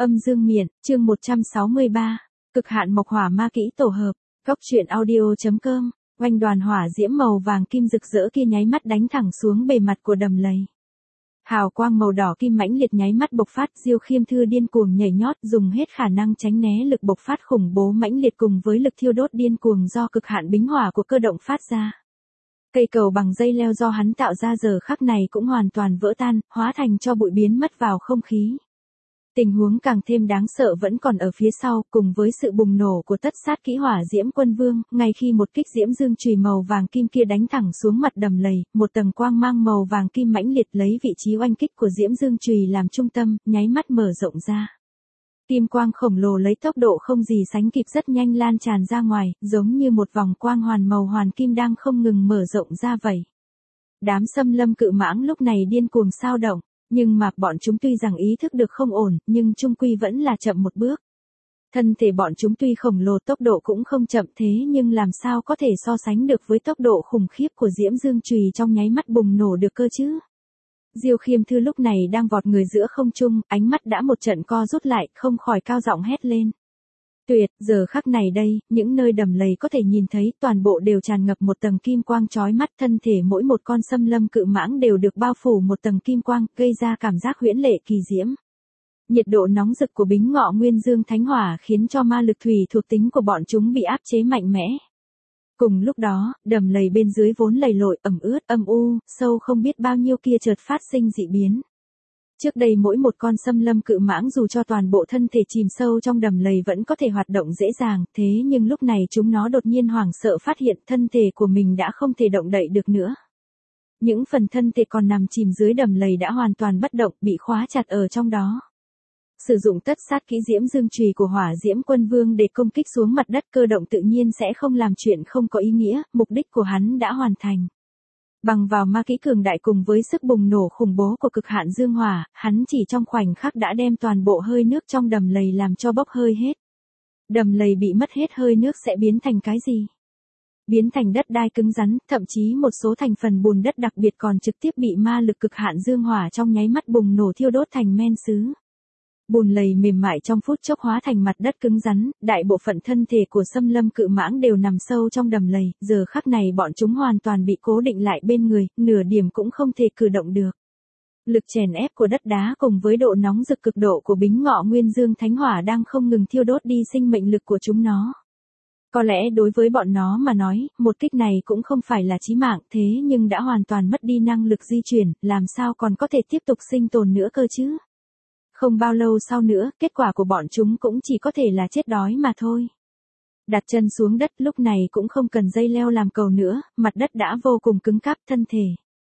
Âm dương miện, chương 163. Cực hạn mộc hỏa ma kỹ tổ hợp. Góc truyện audio.com. Oanh đoàn hỏa diễm màu vàng kim rực rỡ kia nháy mắt đánh thẳng xuống bề mặt của đầm lầy. Hào quang màu đỏ kim mãnh liệt nháy mắt bộc phát, Diêu Khiêm Thư điên cuồng nhảy nhót, dùng hết khả năng tránh né lực bộc phát khủng bố mãnh liệt cùng với lực thiêu đốt điên cuồng do cực hạn bính hỏa của cơ động phát ra. Cây cầu bằng dây leo do hắn tạo ra giờ khắc này cũng hoàn toàn vỡ tan, hóa thành cho bụi biến mất vào không khí. Tình huống càng thêm đáng sợ vẫn còn ở phía sau, cùng với sự bùng nổ của tất sát kỹ hỏa diễm quân vương, ngay khi một kích diễm dương chùy màu vàng kim kia đánh thẳng xuống mặt đầm lầy, một tầng quang mang màu vàng kim mãnh liệt lấy vị trí oanh kích của diễm dương chùy làm trung tâm, nháy mắt mở rộng ra. Kim quang khổng lồ lấy tốc độ không gì sánh kịp rất nhanh lan tràn ra ngoài, giống như một vòng quang hoàn màu hoàn kim đang không ngừng mở rộng ra vậy. Đám xâm lâm cự mãng lúc này điên cuồng xao động. Nhưng mà bọn chúng tuy rằng ý thức được không ổn, nhưng chung quy vẫn là chậm một bước. Thân thể bọn chúng tuy khổng lồ tốc độ cũng không chậm thế nhưng làm sao có thể so sánh được với tốc độ khủng khiếp của diễm dương chùy trong nháy mắt bùng nổ được cơ chứ. Diêu Khiêm Thư lúc này đang vọt người giữa không trung, ánh mắt đã một trận co rút lại, không khỏi cao giọng hét lên. Tuyệt, giờ khắc này đây, những nơi đầm lầy có thể nhìn thấy toàn bộ đều tràn ngập một tầng kim quang chói mắt, thân thể mỗi một con xâm lâm cự mãng đều được bao phủ một tầng kim quang, gây ra cảm giác huyễn lệ kỳ diễm. Nhiệt độ nóng rực của bính ngọ nguyên dương thánh hỏa khiến cho ma lực thủy thuộc tính của bọn chúng bị áp chế mạnh mẽ. Cùng lúc đó, đầm lầy bên dưới vốn lầy lội, ẩm ướt, âm u, sâu không biết bao nhiêu kia chợt phát sinh dị biến. Trước đây mỗi một con xâm lâm cự mãng dù cho toàn bộ thân thể chìm sâu trong đầm lầy vẫn có thể hoạt động dễ dàng, thế nhưng lúc này chúng nó đột nhiên hoảng sợ phát hiện thân thể của mình đã không thể động đậy được nữa. Những phần thân thể còn nằm chìm dưới đầm lầy đã hoàn toàn bất động, bị khóa chặt ở trong đó. Sử dụng tất sát kỹ diễm dương chùy của hỏa diễm quân vương để công kích xuống mặt đất, cơ động tự nhiên sẽ không làm chuyện không có ý nghĩa, mục đích của hắn đã hoàn thành. Bằng vào ma kỹ cường đại cùng với sức bùng nổ khủng bố của cực hạn dương hỏa, hắn chỉ trong khoảnh khắc đã đem toàn bộ hơi nước trong đầm lầy làm cho bốc hơi hết. Đầm lầy bị mất hết hơi nước sẽ biến thành cái gì? Biến thành đất đai cứng rắn, thậm chí một số thành phần bùn đất đặc biệt còn trực tiếp bị ma lực cực hạn dương hỏa trong nháy mắt bùng nổ thiêu đốt thành men sứ. Bùn lầy mềm mại trong phút chốc hóa thành mặt đất cứng rắn, đại bộ phận thân thể của xâm lâm cự mãng đều nằm sâu trong đầm lầy, giờ khắc này bọn chúng hoàn toàn bị cố định lại bên người, nửa điểm cũng không thể cử động được. Lực chèn ép của đất đá cùng với độ nóng rực cực độ của bính ngọ nguyên dương thánh hỏa đang không ngừng thiêu đốt đi sinh mệnh lực của chúng nó. Có lẽ đối với bọn nó mà nói, một kích này cũng không phải là chí mạng thế nhưng đã hoàn toàn mất đi năng lực di chuyển, làm sao còn có thể tiếp tục sinh tồn nữa cơ chứ? Không bao lâu sau nữa, kết quả của bọn chúng cũng chỉ có thể là chết đói mà thôi. Đặt chân xuống đất lúc này cũng không cần dây leo làm cầu nữa, mặt đất đã vô cùng cứng cáp thân thể.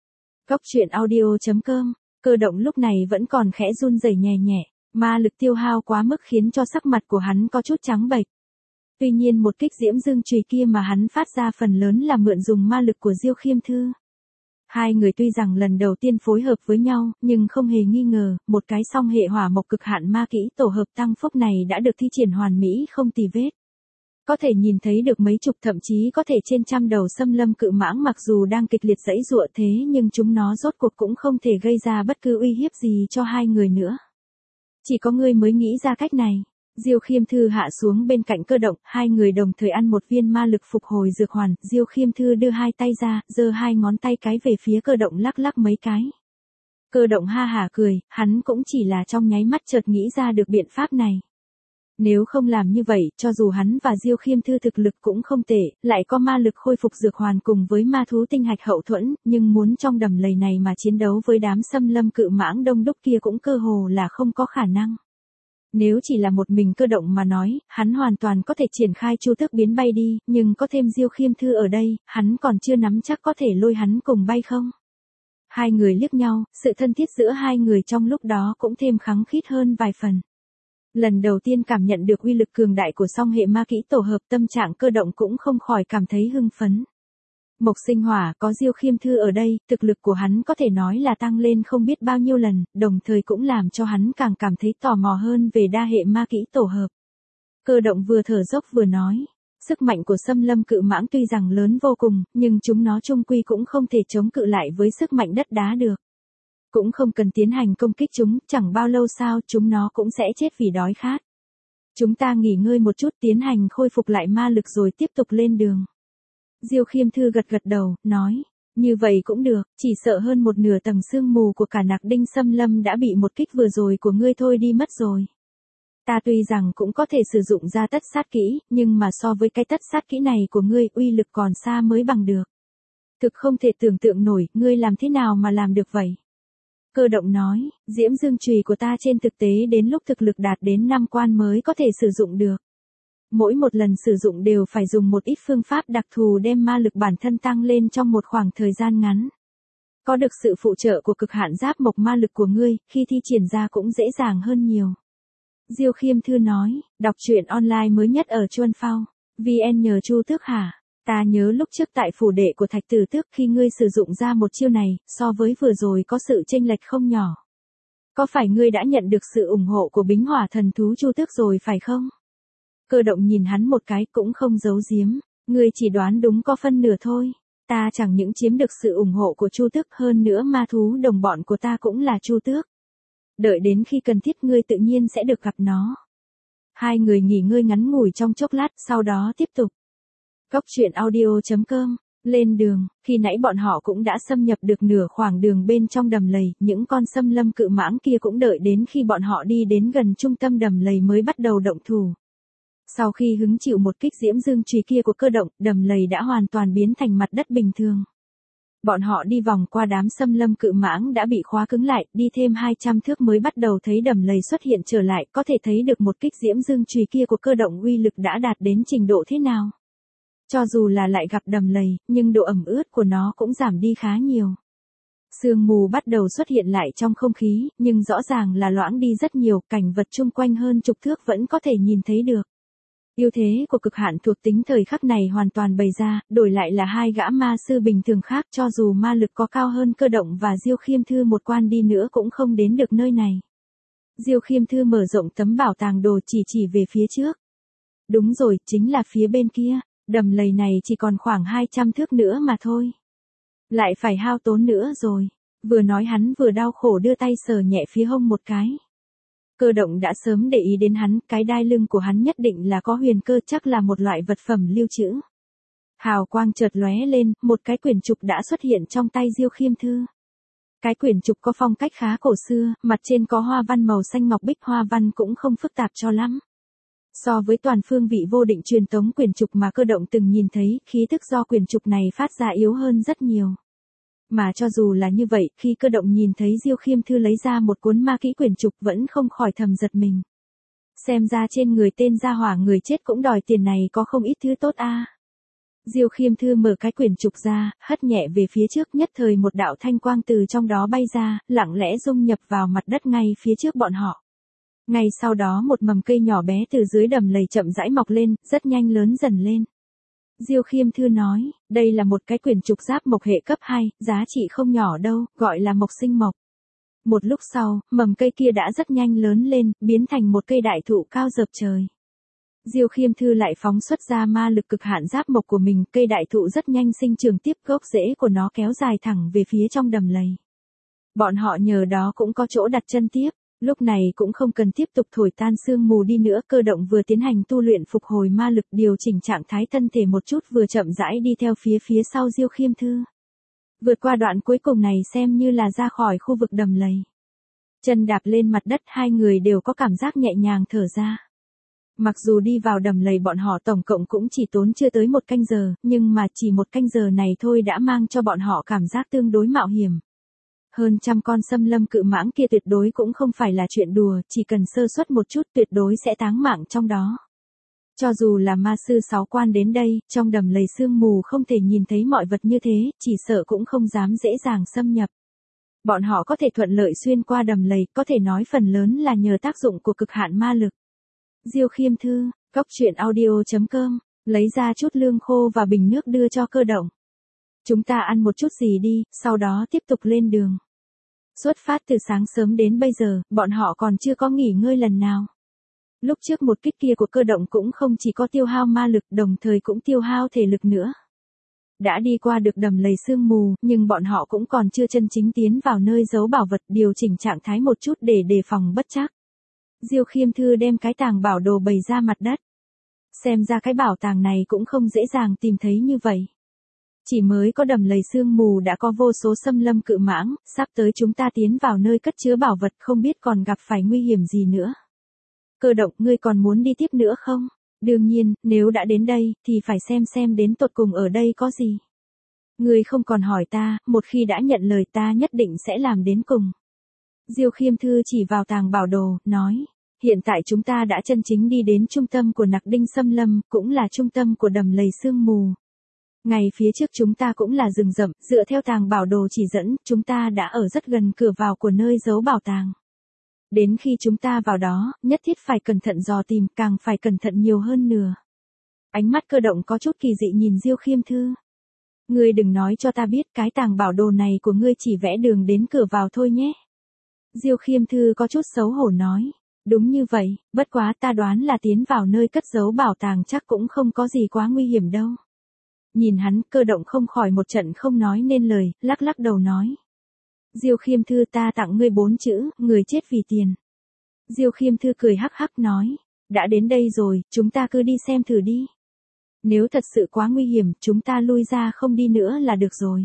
Góc truyện audio.com, cơ động lúc này vẫn còn khẽ run rẩy nhẹ nhẹ, ma lực tiêu hao quá mức khiến cho sắc mặt của hắn có chút trắng bệch. Tuy nhiên một kích diễm dương chùy kia mà hắn phát ra phần lớn là mượn dùng ma lực của Diêu Khiêm Thư. Hai người tuy rằng lần đầu tiên phối hợp với nhau, nhưng không hề nghi ngờ, một cái song hệ hỏa mộc cực hạn ma kỹ tổ hợp tăng phúc này đã được thi triển hoàn mỹ không tì vết. Có thể nhìn thấy được mấy chục thậm chí có thể trên trăm đầu xâm lâm cự mãng mặc dù đang kịch liệt giãy giụa thế nhưng chúng nó rốt cuộc cũng không thể gây ra bất cứ uy hiếp gì cho hai người nữa. Chỉ có ngươi mới nghĩ ra cách này. Diêu Khiêm Thư hạ xuống bên cạnh cơ động, hai người đồng thời ăn một viên ma lực phục hồi dược hoàn, Diêu Khiêm Thư đưa hai tay ra, giơ hai ngón tay cái về phía cơ động lắc lắc mấy cái. Cơ động ha hả cười, hắn cũng chỉ là trong nháy mắt chợt nghĩ ra được biện pháp này. Nếu không làm như vậy, cho dù hắn và Diêu Khiêm Thư thực lực cũng không tệ, lại có ma lực khôi phục dược hoàn cùng với ma thú tinh hạch hậu thuẫn, nhưng muốn trong đầm lầy này mà chiến đấu với đám xâm lâm cự mãng đông đúc kia cũng cơ hồ là không có khả năng. Nếu chỉ là một mình cơ động mà nói, hắn hoàn toàn có thể triển khai chu tước biến bay đi, nhưng có thêm Diêu Khiêm Thư ở đây, hắn còn chưa nắm chắc có thể lôi hắn cùng bay không. Hai người liếc nhau, sự thân thiết giữa hai người trong lúc đó cũng thêm khăng khít hơn vài phần. Lần đầu tiên cảm nhận được uy lực cường đại của song hệ ma kỹ tổ hợp, tâm trạng cơ động cũng không khỏi cảm thấy hưng phấn. Mộc sinh hỏa có Diêu Khiêm Thư ở đây, thực lực của hắn có thể nói là tăng lên không biết bao nhiêu lần, đồng thời cũng làm cho hắn càng cảm thấy tò mò hơn về đa hệ ma kỹ tổ hợp. Cơ động vừa thở dốc vừa nói, sức mạnh của xâm lâm cự mãng tuy rằng lớn vô cùng, nhưng chúng nó chung quy cũng không thể chống cự lại với sức mạnh đất đá được. Cũng không cần tiến hành công kích chúng, chẳng bao lâu sau chúng nó cũng sẽ chết vì đói khát. Chúng ta nghỉ ngơi một chút tiến hành khôi phục lại ma lực rồi tiếp tục lên đường. Diêu Khiêm Thư gật gật đầu, nói, như vậy cũng được, chỉ sợ hơn một nửa tầng sương mù của cả Nạc Đinh Xâm Lâm đã bị một kích vừa rồi của ngươi thôi đi mất rồi. Ta tuy rằng cũng có thể sử dụng ra tất sát kỹ, nhưng mà so với cái tất sát kỹ này của ngươi uy lực còn xa mới bằng được. Thực không thể tưởng tượng nổi, ngươi làm thế nào mà làm được vậy? Cơ Động nói, diễm dương chùy của ta trên thực tế đến lúc thực lực đạt đến 5 quan mới có thể sử dụng được. Mỗi một lần sử dụng đều phải dùng một ít phương pháp đặc thù đem ma lực bản thân tăng lên trong một khoảng thời gian ngắn. Có được sự phụ trợ của cực hạn giáp mộc ma lực của ngươi, khi thi triển ra cũng dễ dàng hơn nhiều. Diêu Khiêm Thư nói, đọc truyện online mới nhất ở Chuân Phao, VN nhờ Chu Tước hả? Ta nhớ lúc trước tại phủ đệ của Thạch Tử Tước khi ngươi sử dụng ra một chiêu này, so với vừa rồi có sự chênh lệch không nhỏ. Có phải ngươi đã nhận được sự ủng hộ của Bính Hỏa thần thú Chu Tước rồi phải không? Cơ Động nhìn hắn một cái cũng không giấu giếm, ngươi chỉ đoán đúng có phân nửa thôi. Ta chẳng những chiếm được sự ủng hộ của Chu Tước hơn nữa ma thú đồng bọn của ta cũng là Chu Tước. Đợi đến khi cần thiết ngươi tự nhiên sẽ được gặp nó. Hai người nghỉ ngơi ngắn ngủi trong chốc lát sau đó tiếp tục. Góc truyện audio.com, lên đường, khi nãy bọn họ cũng đã xâm nhập được nửa khoảng đường bên trong đầm lầy, những con xâm lâm cự mãng kia cũng đợi đến khi bọn họ đi đến gần trung tâm đầm lầy mới bắt đầu động thủ. Sau khi hứng chịu một kích diễm dương chùy kia của Cơ Động, đầm lầy đã hoàn toàn biến thành mặt đất bình thường. Bọn họ đi vòng qua đám xâm lâm cự mãng đã bị khóa cứng lại, đi thêm 200 thước mới bắt đầu thấy đầm lầy xuất hiện trở lại, có thể thấy được một kích diễm dương chùy kia của Cơ Động uy lực đã đạt đến trình độ thế nào. Cho dù là lại gặp đầm lầy, nhưng độ ẩm ướt của nó cũng giảm đi khá nhiều. Sương mù bắt đầu xuất hiện lại trong không khí, nhưng rõ ràng là loãng đi rất nhiều, cảnh vật chung quanh hơn chục thước vẫn có thể nhìn thấy được. Ưu thế của cực hạn thuộc tính thời khắc này hoàn toàn bày ra, đổi lại là hai gã ma sư bình thường khác cho dù ma lực có cao hơn Cơ Động và Diêu Khiêm Thư một quan đi nữa cũng không đến được nơi này. Diêu Khiêm Thư mở rộng tấm bảo tàng đồ chỉ về phía trước. Đúng rồi, chính là phía bên kia, đầm lầy này chỉ còn khoảng 200 thước nữa mà thôi. Lại phải hao tốn nữa rồi. Vừa nói hắn vừa đau khổ đưa tay sờ nhẹ phía hông một cái. Cơ Động đã sớm để ý đến hắn, cái đai lưng của hắn nhất định là có huyền cơ, chắc là một loại vật phẩm lưu trữ. Hào quang chợt lóe lên, một cái quyển trục đã xuất hiện trong tay Diêu Khiêm Thư. Cái quyển trục có phong cách khá cổ xưa, mặt trên có hoa văn màu xanh ngọc bích, hoa văn cũng không phức tạp cho lắm. So với toàn phương vị vô định truyền tống quyển trục mà Cơ Động từng nhìn thấy, khí tức do quyển trục này phát ra yếu hơn rất nhiều. Mà cho dù là như vậy, khi Cơ Động nhìn thấy Diêu Khiêm Thư lấy ra một cuốn ma kỹ quyển trục vẫn không khỏi thầm giật mình. Xem ra trên người tên gia hỏa người chết cũng đòi tiền này có không ít thứ tốt a. Diêu Khiêm Thư mở cái quyển trục ra, hất nhẹ về phía trước, nhất thời một đạo thanh quang từ trong đó bay ra, lặng lẽ dung nhập vào mặt đất ngay phía trước bọn họ. Ngay sau đó một mầm cây nhỏ bé từ dưới đầm lầy chậm rãi mọc lên, rất nhanh lớn dần lên. Diêu Khiêm Thư nói, đây là một cái quyển trục giáp mộc hệ cấp 2, giá trị không nhỏ đâu, gọi là mộc sinh mộc. Một lúc sau, mầm cây kia đã rất nhanh lớn lên, biến thành một cây đại thụ cao rợp trời. Diêu Khiêm Thư lại phóng xuất ra ma lực cực hạn giáp mộc của mình, cây đại thụ rất nhanh sinh trưởng tiếp, gốc rễ của nó kéo dài thẳng về phía trong đầm lầy. Bọn họ nhờ đó cũng có chỗ đặt chân tiếp. Lúc này cũng không cần tiếp tục thổi tan sương mù đi nữa, Cơ Động vừa tiến hành tu luyện phục hồi ma lực, điều chỉnh trạng thái thân thể một chút, vừa chậm rãi đi theo phía sau Diêu Khiêm Thư. Vượt qua đoạn cuối cùng này xem như là ra khỏi khu vực đầm lầy. Chân đạp lên mặt đất, hai người đều có cảm giác nhẹ nhàng thở ra. Mặc dù đi vào đầm lầy bọn họ tổng cộng cũng chỉ tốn chưa tới 1 canh giờ, nhưng mà chỉ 1 canh giờ này thôi đã mang cho bọn họ cảm giác tương đối mạo hiểm. Hơn trăm con xâm lâm cự mãng kia tuyệt đối cũng không phải là chuyện đùa, chỉ cần sơ suất một chút tuyệt đối sẽ táng mạng trong đó. Cho dù là ma sư 6 quan đến đây, trong đầm lầy sương mù không thể nhìn thấy mọi vật như thế, chỉ sợ cũng không dám dễ dàng xâm nhập. Bọn họ có thể thuận lợi xuyên qua đầm lầy, có thể nói phần lớn là nhờ tác dụng của cực hạn ma lực. Diêu Khiêm Thư, góc truyện audio.com, lấy ra chút lương khô và bình nước đưa cho Cơ Động. Chúng ta ăn một chút gì đi, sau đó tiếp tục lên đường. Xuất phát từ sáng sớm đến bây giờ, bọn họ còn chưa có nghỉ ngơi lần nào. Lúc trước một kích kia của Cơ Động cũng không chỉ có tiêu hao ma lực, đồng thời cũng tiêu hao thể lực nữa. Đã đi qua được đầm lầy sương mù, nhưng bọn họ cũng còn chưa chân chính tiến vào nơi giấu bảo vật, điều chỉnh trạng thái một chút để đề phòng bất trắc. Diêu Khiêm Thư đem cái tàng bảo đồ bày ra mặt đất. Xem ra cái bảo tàng này cũng không dễ dàng tìm thấy như vậy. Chỉ mới có đầm lầy sương mù đã có vô số xâm lâm cự mãng, sắp tới chúng ta tiến vào nơi cất chứa bảo vật không biết còn gặp phải nguy hiểm gì nữa. Cơ động, ngươi còn muốn đi tiếp nữa không? Đương nhiên, nếu đã đến đây, thì phải xem đến tột cùng ở đây có gì. Ngươi không còn hỏi ta, một khi đã nhận lời ta nhất định sẽ làm đến cùng. Diêu Khiêm Thư chỉ vào tàng bảo đồ, nói. Hiện tại chúng ta đã chân chính đi đến trung tâm của Nặc Đinh Xâm Lâm, cũng là trung tâm của đầm lầy sương mù. Ngay phía trước chúng ta cũng là rừng rậm, dựa theo tàng bảo đồ chỉ dẫn, chúng ta đã ở rất gần cửa vào của nơi giấu bảo tàng. Đến khi chúng ta vào đó, nhất thiết phải cẩn thận dò tìm, càng phải cẩn thận nhiều hơn nữa. Ánh mắt Cơ Động có chút kỳ dị nhìn Diêu Khiêm Thư. Ngươi đừng nói cho ta biết cái tàng bảo đồ này của ngươi chỉ vẽ đường đến cửa vào thôi nhé. Diêu Khiêm Thư có chút xấu hổ nói. Đúng như vậy, bất quá ta đoán là tiến vào nơi cất giấu bảo tàng chắc cũng không có gì quá nguy hiểm đâu. Nhìn hắn, Cơ Động không khỏi một trận không nói nên lời, lắc lắc đầu nói. Diêu Khiêm Thư, ta tặng ngươi 4 chữ, người chết vì tiền. Diêu Khiêm Thư cười hắc hắc nói. Đã đến đây rồi, chúng ta cứ đi xem thử đi. Nếu thật sự quá nguy hiểm, chúng ta lui ra không đi nữa là được rồi.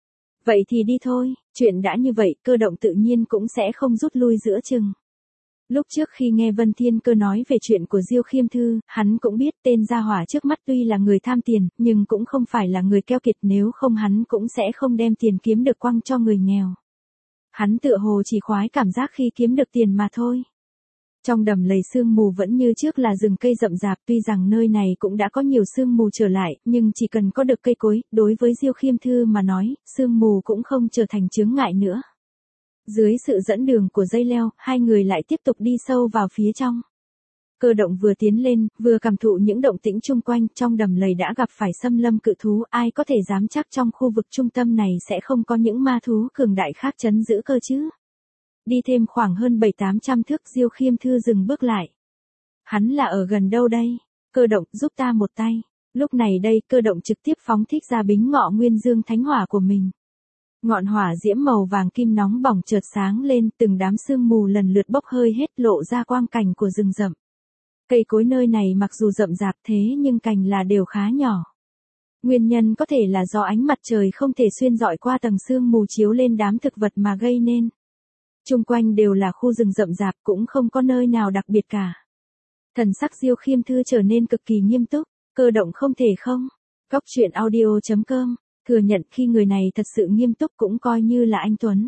Vậy thì đi thôi, chuyện đã như vậy, Cơ Động tự nhiên cũng sẽ không rút lui giữa chừng. Lúc trước khi nghe Vân Thiên Cơ nói về chuyện của Diêu Khiêm Thư, hắn cũng biết tên gia hỏa trước mắt tuy là người tham tiền, nhưng cũng không phải là người keo kiệt, nếu không hắn cũng sẽ không đem tiền kiếm được quăng cho người nghèo. Hắn tựa hồ chỉ khoái cảm giác khi kiếm được tiền mà thôi. Trong đầm lầy sương mù vẫn như trước là rừng cây rậm rạp, tuy rằng nơi này cũng đã có nhiều sương mù trở lại, nhưng chỉ cần có được cây cối, đối với Diêu Khiêm Thư mà nói, sương mù cũng không trở thành chướng ngại nữa. Dưới sự dẫn đường của dây leo, hai người lại tiếp tục đi sâu vào phía trong. Cơ Động vừa tiến lên, vừa cảm thụ những động tĩnh chung quanh, trong đầm lầy đã gặp phải xâm lâm cự thú, ai có thể dám chắc trong khu vực trung tâm này sẽ không có những ma thú cường đại khác trấn giữ cơ chứ. Đi thêm khoảng hơn 700-800 thước, Diêu Khiêm Thư dừng bước lại. Hắn là ở gần đâu đây? Cơ Động, giúp ta một tay. Lúc này đây, Cơ Động trực tiếp phóng thích ra bính ngọ nguyên dương thánh hỏa của mình. Ngọn hỏa diễm màu vàng kim nóng bỏng chợt sáng lên, từng đám sương mù lần lượt bốc hơi hết, lộ ra quang cảnh của rừng rậm. Cây cối nơi này mặc dù rậm rạp thế nhưng cành là đều khá nhỏ. Nguyên nhân có thể là do ánh mặt trời không thể xuyên rọi qua tầng sương mù chiếu lên đám thực vật mà gây nên. Chung quanh đều là khu rừng rậm rạp, cũng không có nơi nào đặc biệt cả. Thần sắc Diêu Khiêm Thư trở nên cực kỳ nghiêm túc. Cơ Động không thể không. Góc truyện audio.com thừa nhận khi người này thật sự nghiêm túc cũng coi như là anh Tuấn.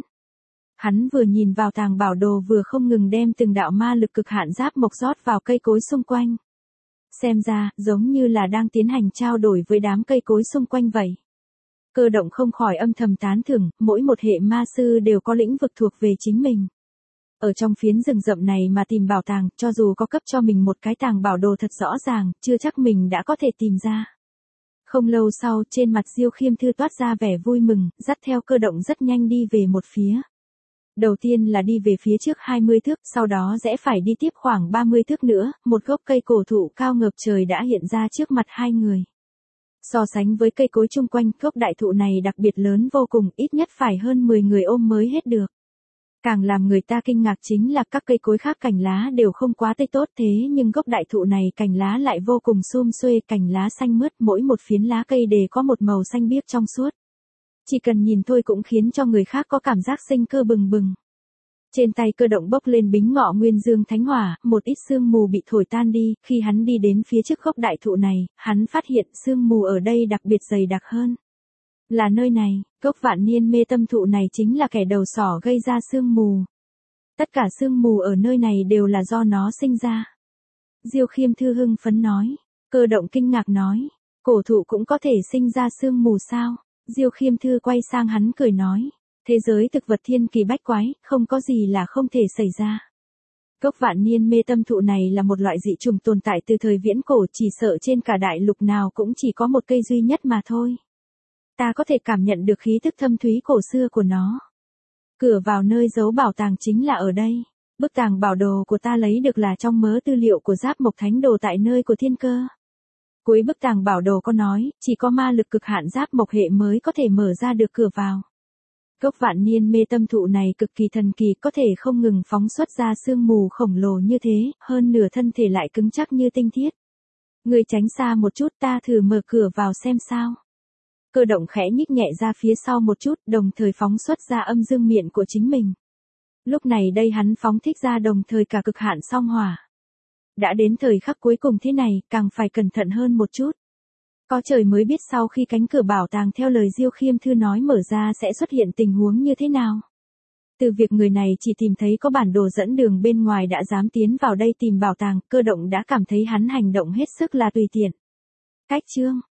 Hắn vừa nhìn vào tàng bảo đồ vừa không ngừng đem từng đạo ma lực cực hạn giáp mộc rót vào cây cối xung quanh. Xem ra, giống như là đang tiến hành trao đổi với đám cây cối xung quanh vậy. Cơ Động không khỏi âm thầm tán thưởng, mỗi một hệ ma sư đều có lĩnh vực thuộc về chính mình. Ở trong phiến rừng rậm này mà tìm bảo tàng, cho dù có cấp cho mình một cái tàng bảo đồ thật rõ ràng, chưa chắc mình đã có thể tìm ra. Không lâu sau, trên mặt Diêu Khiêm Thư toát ra vẻ vui mừng, dắt theo Cơ Động rất nhanh đi về một phía. Đầu tiên là đi về phía trước 20 thước, sau đó rẽ phải đi tiếp khoảng 30 thước nữa, một gốc cây cổ thụ cao ngập trời đã hiện ra trước mặt hai người. So sánh với cây cối chung quanh, gốc đại thụ này đặc biệt lớn vô cùng, ít nhất phải hơn 10 người ôm mới hết được. Càng làm người ta kinh ngạc chính là các cây cối khác cành lá đều không quá tươi tốt thế nhưng gốc đại thụ này cành lá lại vô cùng sum xuê, cành lá xanh mướt, mỗi một phiến lá cây đều có một màu xanh biếc trong suốt. Chỉ cần nhìn thôi cũng khiến cho người khác có cảm giác sinh cơ bừng bừng. Trên tay Cơ Động bốc lên bính ngọ nguyên dương thánh hỏa, một ít sương mù bị thổi tan đi, khi hắn đi đến phía trước gốc đại thụ này, hắn phát hiện sương mù ở đây đặc biệt dày đặc hơn. Là nơi này, gốc vạn niên mê tâm thụ này chính là kẻ đầu sỏ gây ra sương mù. Tất cả sương mù ở nơi này đều là do nó sinh ra. Diêu Khiêm Thư hưng phấn nói. Cơ Động kinh ngạc nói. Cổ thụ cũng có thể sinh ra sương mù sao? Diêu Khiêm Thư quay sang hắn cười nói. Thế giới thực vật thiên kỳ bách quái, không có gì là không thể xảy ra. Gốc vạn niên mê tâm thụ này là một loại dị trùng tồn tại từ thời viễn cổ, chỉ sợ trên cả đại lục nào cũng chỉ có một cây duy nhất mà thôi. Ta có thể cảm nhận được khí thức thâm thúy cổ xưa của nó. Cửa vào nơi giấu bảo tàng chính là ở đây. Bức tàng bảo đồ của ta lấy được là trong mớ tư liệu của Giáp Mộc Thánh Đồ tại nơi của Thiên Cơ. Cuối bức tàng bảo đồ có nói, chỉ có ma lực cực hạn giáp mộc hệ mới có thể mở ra được cửa vào. Gốc vạn niên mê tâm thụ này cực kỳ thần kỳ, có thể không ngừng phóng xuất ra sương mù khổng lồ như thế, hơn nửa thân thể lại cứng chắc như tinh thiết. Người tránh xa một chút, ta thử mở cửa vào xem sao. Cơ động khẽ nhích nhẹ ra phía sau một chút, đồng thời phóng xuất ra âm dương miệng của chính mình. Lúc này đây hắn phóng thích ra đồng thời cả cực hạn song hỏa. Đã đến thời khắc cuối cùng thế này, càng phải cẩn thận hơn một chút. Có trời mới biết sau khi cánh cửa bảo tàng theo lời Diêu Khiêm Thư nói mở ra sẽ xuất hiện tình huống như thế nào. Từ việc người này chỉ tìm thấy có bản đồ dẫn đường bên ngoài đã dám tiến vào đây tìm bảo tàng, Cơ động đã cảm thấy hắn hành động hết sức là tùy tiện. Cách chương